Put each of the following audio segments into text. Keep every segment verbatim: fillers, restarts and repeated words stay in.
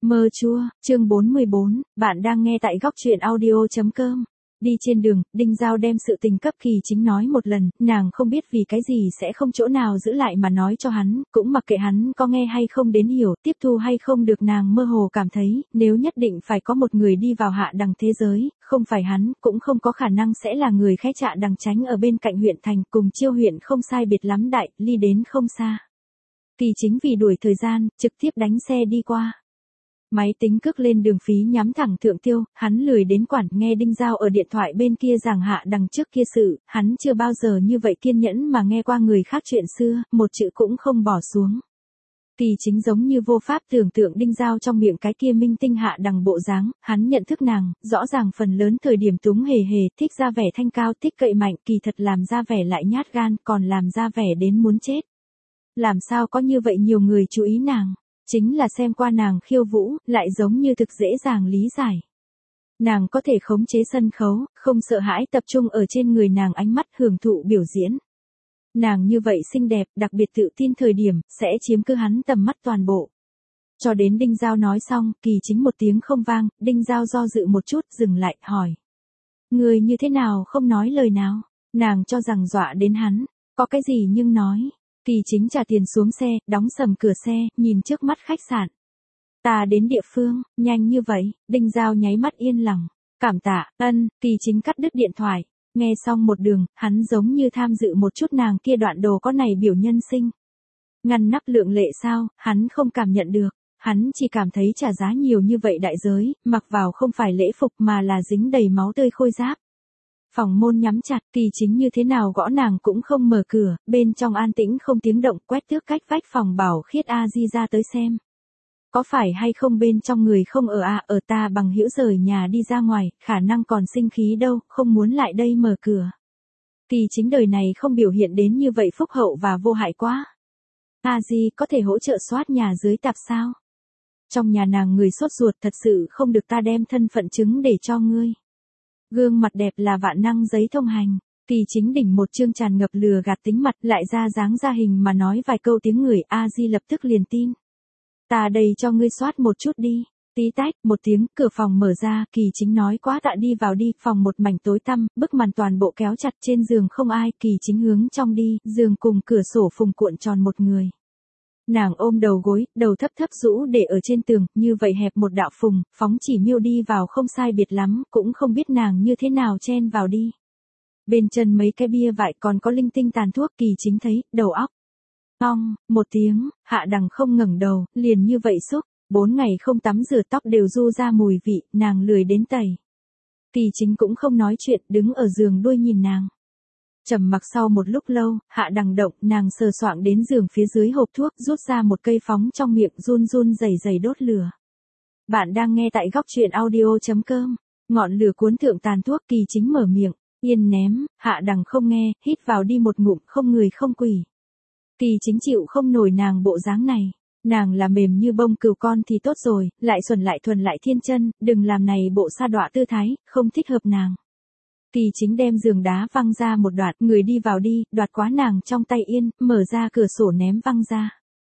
Mơ chua, chương bốn mươi bốn, bạn đang nghe tại góc truyện audio chấm com. Đi trên đường, Đinh Giao đem sự tình cấp Kỳ Chính nói một lần, nàng không biết vì cái gì sẽ không chỗ nào giữ lại mà nói cho hắn, cũng mặc kệ hắn có nghe hay không đến hiểu, tiếp thu hay không được, nàng mơ hồ cảm thấy, nếu nhất định phải có một người đi vào hạ đằng thế giới, không phải hắn, cũng không có khả năng sẽ là người khẽ Trạ Đằng Chánh ở bên cạnh huyện thành, cùng Chiêu huyện không sai biệt lắm đại, ly đến không xa. Kỳ Chính vì đuổi thời gian, trực tiếp đánh xe đi qua. Máy tính cước lên đường phí nhắm thẳng Thượng Tiêu, hắn lười đến quản, nghe Đinh Giao ở điện thoại bên kia giảng hạ đằng trước kia sự, hắn chưa bao giờ như vậy kiên nhẫn mà nghe qua người khác chuyện xưa, một chữ cũng không bỏ xuống. Kỳ Chính giống như vô pháp tưởng tượng Đinh Giao trong miệng cái kia minh tinh hạ đằng bộ dáng, hắn nhận thức nàng, rõ ràng phần lớn thời điểm túng hề hề, thích ra vẻ thanh cao, thích cậy mạnh, kỳ thật làm ra vẻ lại nhát gan, còn làm ra vẻ đến muốn chết. Làm sao có như vậy nhiều người chú ý nàng? Chính là xem qua nàng khiêu vũ, lại giống như thực dễ dàng lý giải. Nàng có thể khống chế sân khấu, không sợ hãi, tập trung ở trên người nàng ánh mắt hưởng thụ biểu diễn. Nàng như vậy xinh đẹp, đặc biệt tự tin thời điểm, sẽ chiếm cứ hắn tầm mắt toàn bộ. Cho đến Đinh Giao nói xong, Kỳ Chính một tiếng không vang, Đinh Giao do dự một chút, dừng lại, hỏi. Người như thế nào không nói lời nào? Nàng cho rằng dọa đến hắn, có cái gì nhưng nói. Kỳ Chính trả tiền xuống xe, đóng sầm cửa xe, nhìn trước mắt khách sạn. Ta đến địa phương, nhanh như vậy, Đinh Giao nháy mắt yên lòng. Cảm tạ, ân, Kỳ Chính cắt đứt điện thoại. Nghe xong một đường, hắn giống như tham dự một chút nàng kia đoạn đồ có này biểu nhân sinh. Ngăn nắp lượng lệ sao, hắn không cảm nhận được. Hắn chỉ cảm thấy trả giá nhiều như vậy đại giới, mặc vào không phải lễ phục mà là dính đầy máu tươi khôi giáp. Phòng môn nhắm chặt, Kỳ Chính như thế nào gõ nàng cũng không mở cửa, bên trong an tĩnh không tiếng động, quét tước cách vách phòng bảo Khiết a di ra tới xem. Có phải hay không bên trong người không ở à, ở ta bằng hữu rời nhà đi ra ngoài, khả năng còn sinh khí đâu, không muốn lại đây mở cửa. Kỳ Chính đời này không biểu hiện đến như vậy phúc hậu và vô hại quá. A di có thể hỗ trợ soát nhà dưới tạp sao? Trong nhà nàng người sốt ruột, thật sự không được ta đem thân phận chứng để cho ngươi. Gương mặt đẹp là vạn năng giấy thông hành. Kỳ Chính đỉnh một chương tràn ngập lừa gạt tính mặt, lại ra dáng ra hình mà nói vài câu tiếng người, A Di lập tức liền tin. Ta đây cho ngươi soát một chút đi. Tí tách, một tiếng, cửa phòng mở ra, Kỳ Chính nói quá tạ đi vào đi, phòng một mảnh tối tăm, bức màn toàn bộ kéo chặt, trên giường không ai, Kỳ Chính hướng trong đi, giường cùng cửa sổ phùng cuộn tròn một người. Nàng ôm đầu gối, đầu thấp thấp rũ để ở trên tường, như vậy hẹp một đạo phùng, phóng chỉ miêu đi vào không sai biệt lắm, cũng không biết nàng như thế nào chen vào đi. Bên chân mấy cái bia vại còn có linh tinh tàn thuốc, Kỳ Chính thấy, đầu óc. Ong, một tiếng, hạ đằng không ngẩng đầu, liền như vậy xúc, bốn ngày không tắm rửa tóc đều du ra mùi vị, nàng lười đến tẩy. Kỳ Chính cũng không nói chuyện, đứng ở giường đuôi nhìn nàng. Trầm mặc sau một lúc lâu, hạ đằng động, nàng sờ soạng đến giường phía dưới hộp thuốc, rút ra một cây phóng trong miệng, run run rẩy rẩy đốt lửa. Bạn đang nghe tại góc truyện audio chấm com, ngọn lửa cuốn thượng tàn thuốc, Kỳ Chính mở miệng, yên ném, hạ đằng không nghe, hít vào đi một ngụm, không người không quỷ. Kỳ Chính chịu không nổi nàng bộ dáng này, nàng là mềm như bông cừu con thì tốt rồi, lại xuẩn lại thuần lại thiên chân, đừng làm này bộ sa đọa tư thái, không thích hợp nàng. Kỳ Chính đem giường đá văng ra một đoạn, người đi vào đi, đoạt quá nàng trong tay yên, mở ra cửa sổ ném văng ra.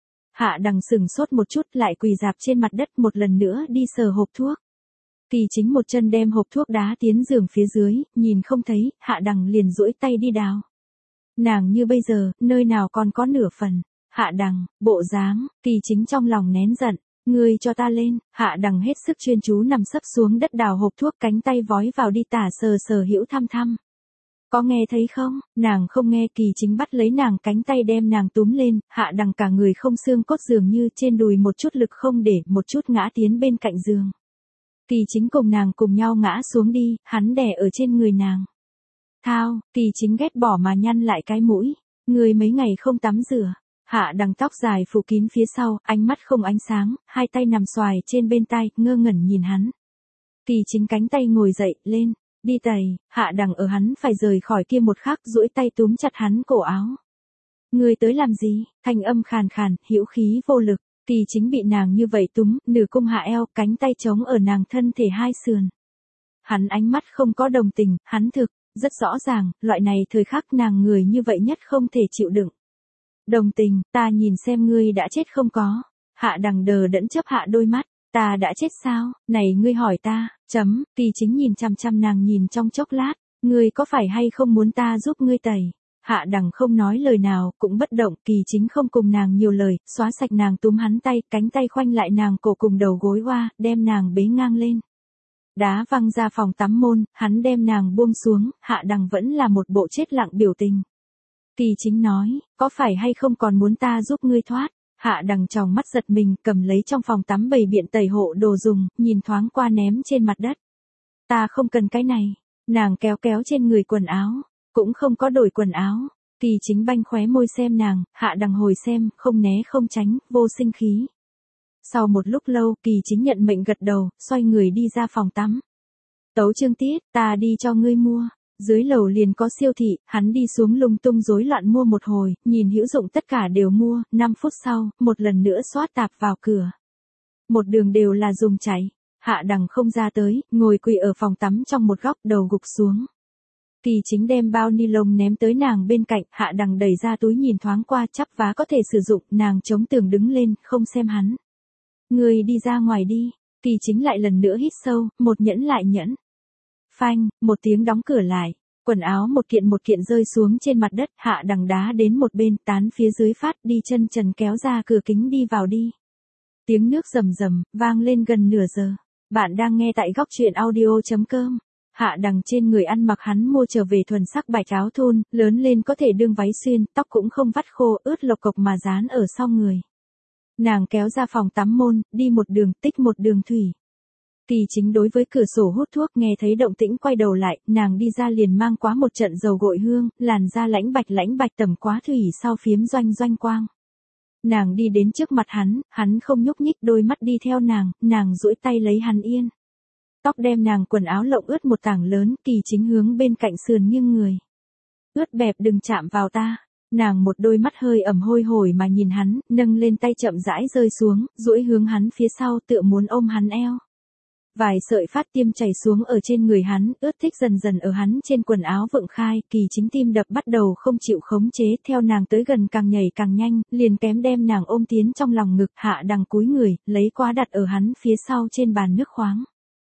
Hạ đằng sừng sốt một chút, lại quỳ dạp trên mặt đất, một lần nữa đi sờ hộp thuốc. Kỳ Chính một chân đem hộp thuốc đá tiến giường phía dưới, nhìn không thấy, hạ đằng liền duỗi tay đi đào. Nàng như bây giờ, nơi nào còn có nửa phần. Hạ đằng, bộ dáng, Kỳ Chính trong lòng nén giận. Ngươi cho ta lên, hạ đằng hết sức chuyên chú nằm sấp xuống đất đào hộp thuốc, cánh tay vói vào đi tả sờ sờ hữu thăm thăm. Có nghe thấy không? Nàng không nghe, Kỳ Chính bắt lấy nàng cánh tay đem nàng túm lên, hạ đằng cả người không xương cốt dường như trên đùi một chút lực không để, một chút ngã tiến bên cạnh giường. Kỳ Chính cùng nàng cùng nhau ngã xuống đi, hắn đè ở trên người nàng. Thao, Kỳ Chính ghét bỏ mà nhăn lại cái mũi, người mấy ngày không tắm rửa. Hạ đằng tóc dài phủ kín phía sau, ánh mắt không ánh sáng, hai tay nằm xoài trên bên tai, ngơ ngẩn nhìn hắn. Kỳ Chính cánh tay ngồi dậy, lên, đi tẩy, hạ đằng ở hắn phải rời khỏi kia một khắc, duỗi tay túm chặt hắn cổ áo. Người tới làm gì? Thanh âm khàn khàn, hữu khí vô lực, Kỳ Chính bị nàng như vậy túm, nửa cung hạ eo, cánh tay chống ở nàng thân thể hai sườn. Hắn ánh mắt không có đồng tình, hắn thực, rất rõ ràng, loại này thời khắc nàng người như vậy nhất không thể chịu đựng. Đồng tình, ta nhìn xem ngươi đã chết không có. Hạ đằng đờ đẫn chấp hạ đôi mắt, Ta đã chết sao, này ngươi hỏi ta, chấm, Kỳ Chính nhìn chằm chằm nàng nhìn trong chốc lát, ngươi có phải hay không muốn ta giúp ngươi tẩy? Hạ Đằng không nói lời nào, cũng bất động, Kỳ Chính không cùng nàng nhiều lời, xóa sạch nàng túm hắn tay, cánh tay khoanh lại nàng cổ cùng đầu gối hoa, đem nàng bế ngang lên. Đá văng ra phòng tắm môn, hắn đem nàng buông xuống, Hạ Đằng vẫn là một bộ chết lặng biểu tình. Kỳ Chính nói, có phải hay không còn muốn ta giúp ngươi thoát? Hạ Đằng tròng mắt giật mình, cầm lấy trong phòng tắm bày biện tẩy hộ đồ dùng, nhìn thoáng qua ném trên mặt đất. Ta không cần cái này. Nàng kéo kéo trên người quần áo, cũng không có đổi quần áo. Kỳ Chính banh khóe môi xem nàng, Hạ Đằng hồi xem, không né không tránh, vô sinh khí. Sau một lúc lâu, Kỳ Chính nhận mệnh gật đầu, xoay người đi ra phòng tắm. Tấu Chương Tiết, ta đi cho ngươi mua. Dưới lầu liền có siêu thị, hắn đi xuống lung tung rối loạn mua một hồi, nhìn hữu dụng tất cả đều mua, năm phút sau, một lần nữa xoát tạp vào cửa. Một đường đều là dùng chảy. Hạ Đằng không ra tới, ngồi quỳ ở phòng tắm trong một góc, đầu gục xuống. Kỳ Chính đem bao ni lông ném tới nàng bên cạnh, Hạ Đằng đẩy ra túi nhìn thoáng qua, chắp vá có thể sử dụng, nàng chống tường đứng lên, không xem hắn. Người đi ra ngoài đi. Kỳ Chính lại lần nữa hít sâu, một nhẫn lại nhẫn. Phanh, một tiếng đóng cửa lại, quần áo một kiện một kiện rơi xuống trên mặt đất, Hạ Đằng đá đến một bên, tán phía dưới phát, đi chân trần kéo ra cửa kính đi vào đi. Tiếng nước rầm rầm, vang lên gần nửa giờ. Bạn đang nghe tại góc truyện audio chấm com. Hạ Đằng trên người ăn mặc hắn mua trở về thuần sắc bạch áo thun, lớn lên có thể đương váy xuyên, tóc cũng không vắt khô, ướt lộc cộc mà dán ở sau người. Nàng kéo ra phòng tắm môn, đi một đường, tích một đường thủy. Kỳ Chính đối với cửa sổ hút thuốc, nghe thấy động tĩnh quay đầu lại, nàng đi ra liền mang quá một trận dầu gội hương, làn da lãnh bạch lãnh bạch tẩm quá thủy sau phiếm doanh doanh quang. Nàng đi đến trước mặt hắn, hắn không nhúc nhích, đôi mắt đi theo nàng, nàng duỗi tay lấy hắn yên. Tóc đem nàng quần áo lộng ướt một tảng lớn, Kỳ Chính hướng bên cạnh sườn nghiêng người. Ướt bẹp, đừng chạm vào ta. Nàng một đôi mắt hơi ẩm hôi hổi mà nhìn hắn, nâng lên tay chậm rãi rơi xuống, duỗi hướng hắn phía sau, tựa muốn ôm hắn eo. Vài sợi phát tiêm chảy xuống ở trên người hắn, ướt thích dần dần ở hắn trên quần áo vượng khai, Kỳ Chính tim đập bắt đầu không chịu khống chế, theo nàng tới gần càng nhảy càng nhanh, liền kém đem nàng ôm tiến trong lòng ngực. Hạ Đằng cúi người, lấy quá đặt ở hắn phía sau trên bàn nước khoáng.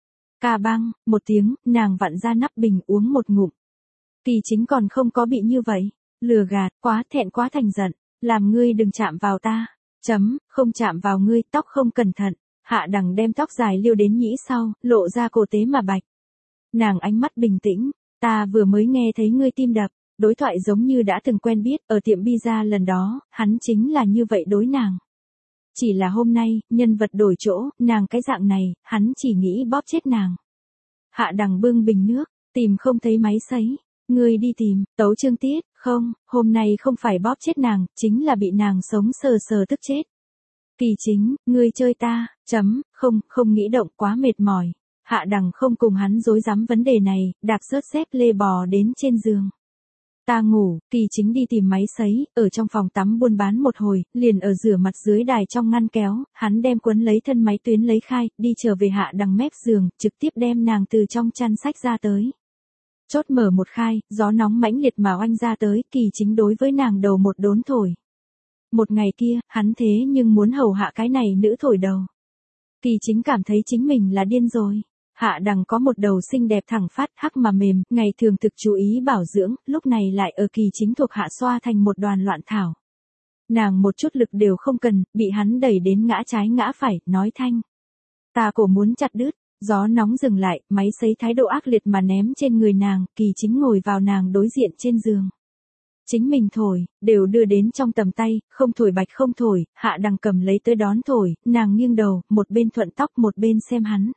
Ca băng, một tiếng, nàng vặn ra nắp bình uống một ngụm. Kỳ Chính còn không có bị như vậy, lừa gạt, quá thẹn quá thành giận, làm ngươi đừng chạm vào ta, chấm, không chạm vào ngươi, tóc không cẩn thận. Hạ Đằng đem tóc dài liêu đến nhĩ sau, lộ ra cổ tế mà bạch. Nàng ánh mắt bình tĩnh, ta vừa mới nghe thấy ngươi tim đập, đối thoại giống như đã từng quen biết, ở tiệm pizza lần đó, hắn chính là như vậy đối nàng. Chỉ là hôm nay, nhân vật đổi chỗ, nàng cái dạng này, hắn chỉ nghĩ bóp chết nàng. Hạ Đằng bưng bình nước, tìm không thấy máy sấy. Ngươi đi tìm, Tấu Chương Tiết, không, hôm nay không phải bóp chết nàng, chính là bị nàng sống sờ sờ tức chết. Kỳ Chính, ngươi chơi ta, chấm, không, không nghĩ động, quá mệt mỏi. Hạ Đằng không cùng hắn dối rắm vấn đề này, đạp sớt xếp lê bò đến trên giường. Ta ngủ, Kỳ Chính đi tìm máy sấy, ở trong phòng tắm buôn bán một hồi, liền ở rửa mặt dưới đài trong ngăn kéo, hắn đem quấn lấy thân máy tuyến lấy khai, đi trở về Hạ Đằng mép giường, trực tiếp đem nàng từ trong chăn sách ra tới. Chốt mở một khai, gió nóng mãnh liệt mà oanh ra tới, Kỳ Chính đối với nàng đầu một đốn thổi. Một ngày kia, hắn thế nhưng muốn hầu hạ cái này nữ thổi đầu. Kỳ Chính cảm thấy chính mình là điên rồi. Hạ Đằng có một đầu xinh đẹp thẳng phát, hắc mà mềm, ngày thường thực chú ý bảo dưỡng, lúc này lại ở Kỳ Chính thuộc hạ xoa thành một đoàn loạn thảo. Nàng một chút lực đều không cần, bị hắn đẩy đến ngã trái ngã phải, nói thanh. Ta cổ muốn chặt đứt, gió nóng dừng lại, máy sấy thái độ ác liệt mà ném trên người nàng, Kỳ Chính ngồi vào nàng đối diện trên giường. Chính mình thổi, đều đưa đến trong tầm tay, không thổi bạch không thổi, Hạ Đằng cầm lấy tới đón thổi, nàng nghiêng đầu, một bên thuận tóc một bên xem hắn.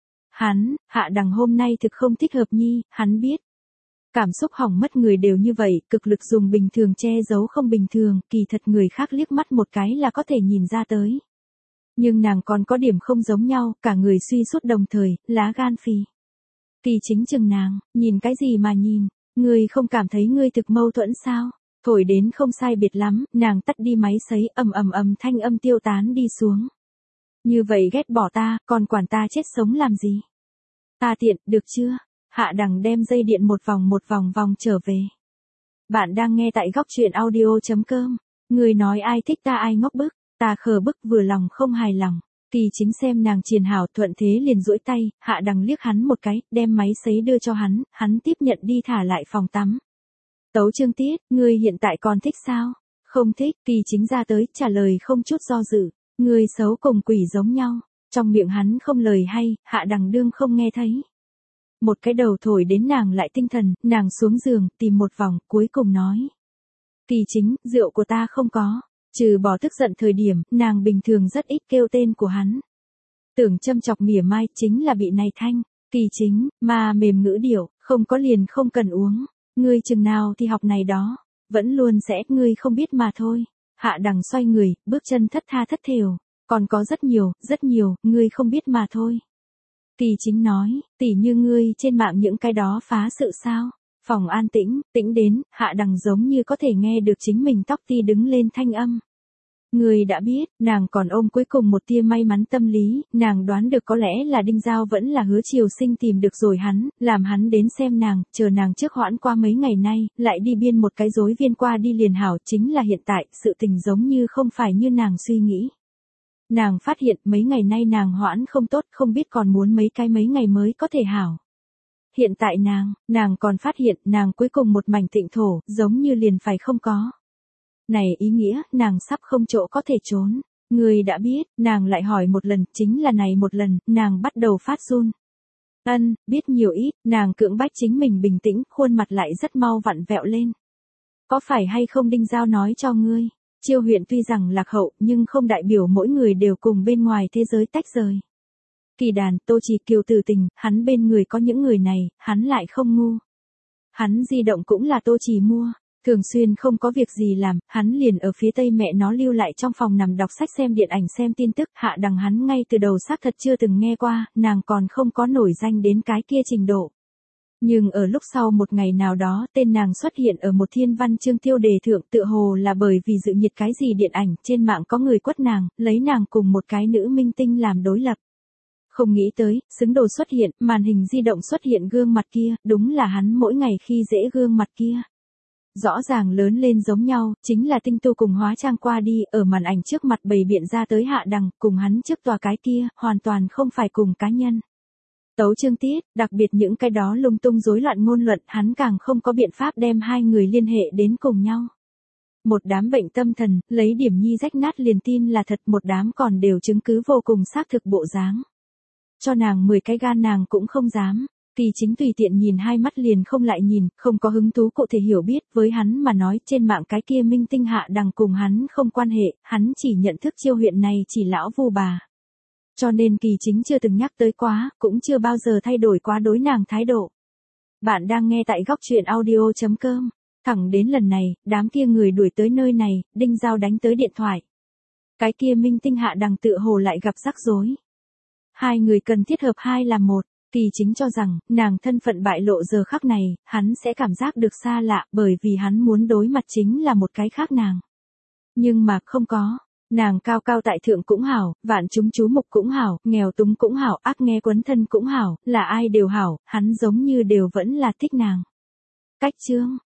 Hắn, Hạ Đằng hôm nay thực không thích hợp nhi, hắn biết. Cảm xúc hỏng mất người đều như vậy, cực lực dùng bình thường che giấu không bình thường, kỳ thật người khác liếc mắt một cái là có thể nhìn ra tới. Nhưng nàng còn có điểm không giống nhau, cả người suy sút đồng thời, lá gan phì. Kỳ Chính chừng nàng, nhìn cái gì mà nhìn, ngươi không cảm thấy ngươi thực mâu thuẫn sao? Thổi đến không sai biệt lắm, nàng tắt đi máy sấy, ầm ầm ầm thanh âm tiêu tán đi xuống. Như vậy ghét bỏ ta, còn quản ta chết sống làm gì? Ta tiện, được chưa? Hạ Đằng đem dây điện một vòng một vòng vòng trở về. Bạn đang nghe tại góc truyện audio chấm com. Người nói ai thích ta ai ngốc bức, ta khờ bức vừa lòng không hài lòng. Kỳ Chính xem nàng triền hảo thuận thế liền duỗi tay, Hạ Đằng liếc hắn một cái, đem máy sấy đưa cho hắn, hắn tiếp nhận đi thả lại phòng tắm. Tấu Chương Tiết, ngươi hiện tại còn thích sao? Không thích, Kỳ Chính ra tới, trả lời không chút do dự, ngươi xấu cùng quỷ giống nhau. Trong miệng hắn không lời hay, Hạ Đằng đương không nghe thấy. Một cái đầu thổi đến nàng lại tinh thần, nàng xuống giường, tìm một vòng, cuối cùng nói. Kỳ Chính, rượu của ta không có. Trừ bỏ tức giận thời điểm, nàng bình thường rất ít kêu tên của hắn. Tưởng châm chọc mỉa mai, chính là bị này thanh. Kỳ Chính, mà mềm ngữ điệu, không có liền không cần uống. Ngươi chừng nào thì học này đó. Vẫn luôn sẽ, ngươi không biết mà thôi. Hạ Đằng xoay người, bước chân thất tha thất thểu. Còn có rất nhiều, rất nhiều, ngươi không biết mà thôi. Kỳ Chính nói, tỉ như ngươi trên mạng những cái đó phá sự sao. Phòng an tĩnh, tĩnh đến, Hạ Đằng giống như có thể nghe được chính mình tóc ti đứng lên thanh âm. Người đã biết, nàng còn ôm cuối cùng một tia may mắn tâm lý, nàng đoán được có lẽ là Đinh Giao vẫn là Hứa Triều Sinh tìm được rồi hắn, làm hắn đến xem nàng, chờ nàng trước hoãn qua mấy ngày nay, lại đi biên một cái rối viên qua đi liền hảo, chính là hiện tại, sự tình giống như không phải như nàng suy nghĩ. Nàng phát hiện mấy ngày nay nàng hoãn không tốt, không biết còn muốn mấy cái mấy ngày mới có thể hảo. Hiện tại nàng, nàng còn phát hiện nàng cuối cùng một mảnh tịnh thổ, giống như liền phải không có. Này ý nghĩa, nàng sắp không chỗ có thể trốn. Người đã biết, nàng lại hỏi một lần, chính là này một lần, nàng bắt đầu phát run. Ân, biết nhiều ít, nàng cưỡng bách chính mình bình tĩnh, khuôn mặt lại rất mau vặn vẹo lên. Có phải hay không Đinh Giao nói cho ngươi? Chiêu huyện tuy rằng lạc hậu, nhưng không đại biểu mỗi người đều cùng bên ngoài thế giới tách rời. Kỳ Đàn, Tô Chỉ Kiều tử tình, hắn bên người có những người này, hắn lại không ngu. Hắn di động cũng là Tô Chỉ mua. Thường xuyên không có việc gì làm, hắn liền ở phía tây mẹ nó lưu lại trong phòng nằm đọc sách xem điện ảnh xem tin tức. Hạ Đằng hắn ngay từ đầu xác thật chưa từng nghe qua, nàng còn không có nổi danh đến cái kia trình độ. Nhưng ở lúc sau một ngày nào đó, tên nàng xuất hiện ở một thiên văn chương tiêu đề thượng, tựa hồ là bởi vì dự nhiệt cái gì điện ảnh, trên mạng có người quất nàng, lấy nàng cùng một cái nữ minh tinh làm đối lập. Không nghĩ tới, xứng đồ xuất hiện, màn hình di động xuất hiện gương mặt kia, đúng là hắn mỗi ngày khi dễ gương mặt kia. Rõ ràng lớn lên giống nhau, chính là tinh tu cùng hóa trang qua đi, ở màn ảnh trước mặt bày biện ra tới Hạ Đằng, cùng hắn trước tòa cái kia, hoàn toàn không phải cùng cá nhân. Tấu Chương Tiết, đặc biệt những cái đó lung tung rối loạn ngôn luận, hắn càng không có biện pháp đem hai người liên hệ đến cùng nhau. Một đám bệnh tâm thần, lấy điểm nhi rách nát liền tin là thật, một đám còn đều chứng cứ vô cùng xác thực bộ dáng. Cho nàng mười cái gan nàng cũng không dám. Kỳ Chính tùy tiện nhìn hai mắt liền không lại nhìn, không có hứng thú cụ thể hiểu biết, với hắn mà nói trên mạng cái kia minh tinh Hạ Đằng cùng hắn không quan hệ, hắn chỉ nhận thức Chiêu huyện này chỉ lão vu bà. Cho nên Kỳ Chính chưa từng nhắc tới quá, cũng chưa bao giờ thay đổi quá đối nàng thái độ. Bạn đang nghe tại góc truyện audio chấm com. Thẳng đến lần này, đám kia người đuổi tới nơi này, Đinh Giao đánh tới điện thoại. Cái kia minh tinh Hạ Đằng tự hồ lại gặp rắc rối. Hai người cần thiết hợp hai làm một. Kỳ Chính cho rằng, nàng thân phận bại lộ giờ khắc này, hắn sẽ cảm giác được xa lạ, bởi vì hắn muốn đối mặt chính là một cái khác nàng. Nhưng mà không có, nàng cao cao tại thượng cũng hảo, vạn chúng chú mục cũng hảo, nghèo túng cũng hảo, ác nghe quấn thân cũng hảo, là ai đều hảo, hắn giống như đều vẫn là thích nàng. Cách chương